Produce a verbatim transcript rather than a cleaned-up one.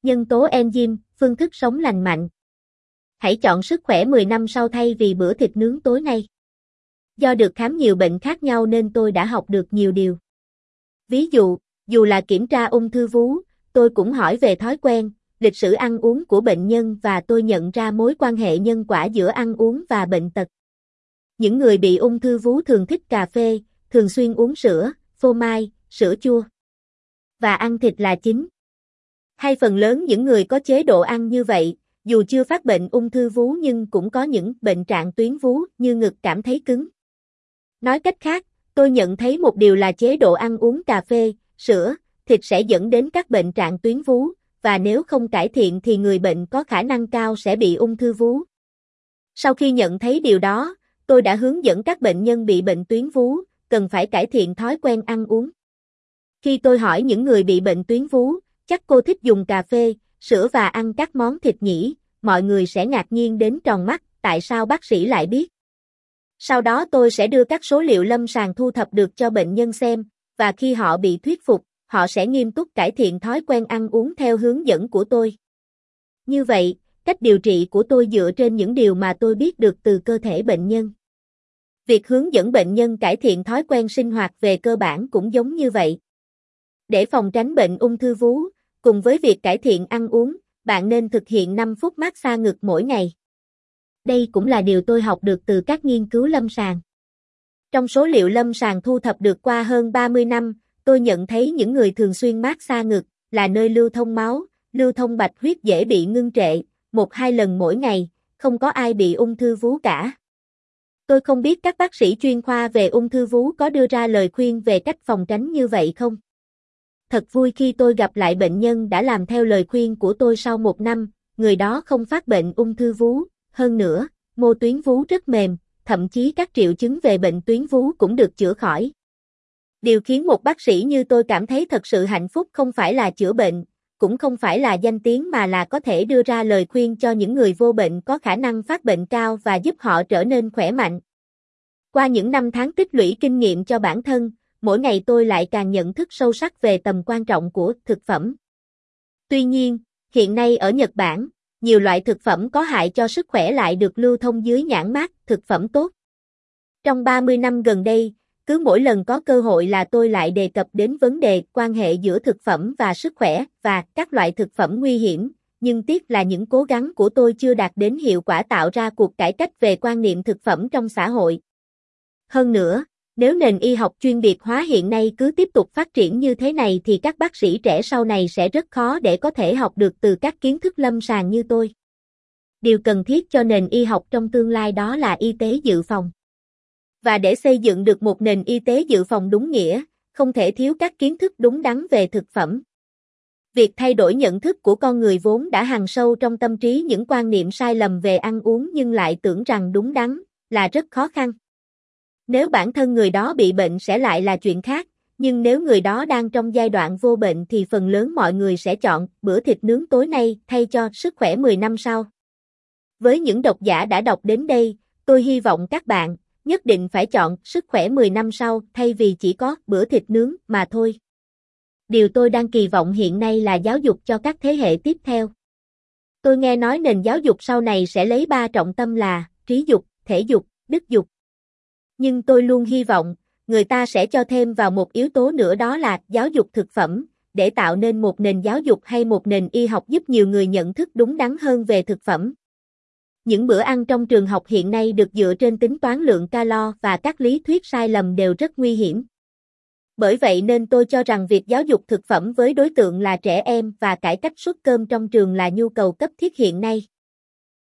Nhân tố enzyme, phương thức sống lành mạnh. Hãy chọn sức khỏe mười năm sau thay vì bữa thịt nướng tối nay. Do được khám nhiều bệnh khác nhau nên tôi đã học được nhiều điều. Ví dụ, dù là kiểm tra ung thư vú, tôi cũng hỏi về thói quen, lịch sử ăn uống của bệnh nhân và tôi nhận ra mối quan hệ nhân quả giữa ăn uống và bệnh tật. Những người bị ung thư vú thường thích cà phê, thường xuyên uống sữa, phô mai, sữa chua và ăn thịt là chính. Hay phần lớn những người có chế độ ăn như vậy, dù chưa phát bệnh ung thư vú nhưng cũng có những bệnh trạng tuyến vú như ngực cảm thấy cứng. Nói cách khác, tôi nhận thấy một điều là chế độ ăn uống cà phê, sữa, thịt sẽ dẫn đến các bệnh trạng tuyến vú, và nếu không cải thiện thì người bệnh có khả năng cao sẽ bị ung thư vú. Sau khi nhận thấy điều đó, tôi đã hướng dẫn các bệnh nhân bị bệnh tuyến vú, cần phải cải thiện thói quen ăn uống. Khi tôi hỏi những người bị bệnh tuyến vú, chắc cô thích dùng cà phê, sữa và ăn các món thịt nhỉ, mọi người sẽ ngạc nhiên đến tròn mắt, tại sao bác sĩ lại biết? Sau đó tôi sẽ đưa các số liệu lâm sàng thu thập được cho bệnh nhân xem, và khi họ bị thuyết phục, họ sẽ nghiêm túc cải thiện thói quen ăn uống theo hướng dẫn của tôi. Như vậy, cách điều trị của tôi dựa trên những điều mà tôi biết được từ cơ thể bệnh nhân. Việc hướng dẫn bệnh nhân cải thiện thói quen sinh hoạt về cơ bản cũng giống như vậy. Để phòng tránh bệnh ung thư vú, cùng với việc cải thiện ăn uống, bạn nên thực hiện năm phút massage ngực mỗi ngày. Đây cũng là điều tôi học được từ các nghiên cứu lâm sàng. Trong số liệu lâm sàng thu thập được qua hơn ba mươi năm, tôi nhận thấy những người thường xuyên massage ngực là nơi lưu thông máu, lưu thông bạch huyết dễ bị ngưng trệ, một hai lần mỗi ngày, không có ai bị ung thư vú cả. Tôi không biết các bác sĩ chuyên khoa về ung thư vú có đưa ra lời khuyên về cách phòng tránh như vậy không? Thật vui khi tôi gặp lại bệnh nhân đã làm theo lời khuyên của tôi sau một năm, người đó không phát bệnh ung thư vú, hơn nữa, mô tuyến vú rất mềm, thậm chí các triệu chứng về bệnh tuyến vú cũng được chữa khỏi. Điều khiến một bác sĩ như tôi cảm thấy thật sự hạnh phúc không phải là chữa bệnh, cũng không phải là danh tiếng mà là có thể đưa ra lời khuyên cho những người vô bệnh có khả năng phát bệnh cao và giúp họ trở nên khỏe mạnh. Qua những năm tháng tích lũy kinh nghiệm cho bản thân, mỗi ngày tôi lại càng nhận thức sâu sắc về tầm quan trọng của thực phẩm. Tuy nhiên, hiện nay ở Nhật Bản, nhiều loại thực phẩm có hại cho sức khỏe lại được lưu thông dưới nhãn mác thực phẩm tốt. Trong ba mươi năm gần đây, cứ mỗi lần có cơ hội là tôi lại đề cập đến vấn đề quan hệ giữa thực phẩm và sức khỏe và các loại thực phẩm nguy hiểm, nhưng tiếc là những cố gắng của tôi chưa đạt đến hiệu quả tạo ra cuộc cải cách về quan niệm thực phẩm trong xã hội. Hơn nữa, nếu nền y học chuyên biệt hóa hiện nay cứ tiếp tục phát triển như thế này thì các bác sĩ trẻ sau này sẽ rất khó để có thể học được từ các kiến thức lâm sàng như tôi. Điều cần thiết cho nền y học trong tương lai đó là y tế dự phòng. Và để xây dựng được một nền y tế dự phòng đúng nghĩa, không thể thiếu các kiến thức đúng đắn về thực phẩm. Việc thay đổi nhận thức của con người vốn đã hằn sâu trong tâm trí những quan niệm sai lầm về ăn uống nhưng lại tưởng rằng đúng đắn, là rất khó khăn. Nếu bản thân người đó bị bệnh sẽ lại là chuyện khác, nhưng nếu người đó đang trong giai đoạn vô bệnh thì phần lớn mọi người sẽ chọn bữa thịt nướng tối nay thay cho sức khỏe mười năm sau. Với những độc giả đã đọc đến đây, tôi hy vọng các bạn nhất định phải chọn sức khỏe mười năm sau thay vì chỉ có bữa thịt nướng mà thôi. Điều tôi đang kỳ vọng hiện nay là giáo dục cho các thế hệ tiếp theo. Tôi nghe nói nền giáo dục sau này sẽ lấy ba trọng tâm là trí dục, thể dục, đức dục. Nhưng tôi luôn hy vọng, người ta sẽ cho thêm vào một yếu tố nữa đó là giáo dục thực phẩm, để tạo nên một nền giáo dục hay một nền y học giúp nhiều người nhận thức đúng đắn hơn về thực phẩm. Những bữa ăn trong trường học hiện nay được dựa trên tính toán lượng calo và các lý thuyết sai lầm đều rất nguy hiểm. Bởi vậy nên tôi cho rằng việc giáo dục thực phẩm với đối tượng là trẻ em và cải cách suất cơm trong trường là nhu cầu cấp thiết hiện nay.